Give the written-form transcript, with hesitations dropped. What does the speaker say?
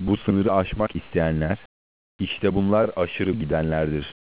Bu sınırı aşmak isteyenler, işte bunlar aşırı gidenlerdir.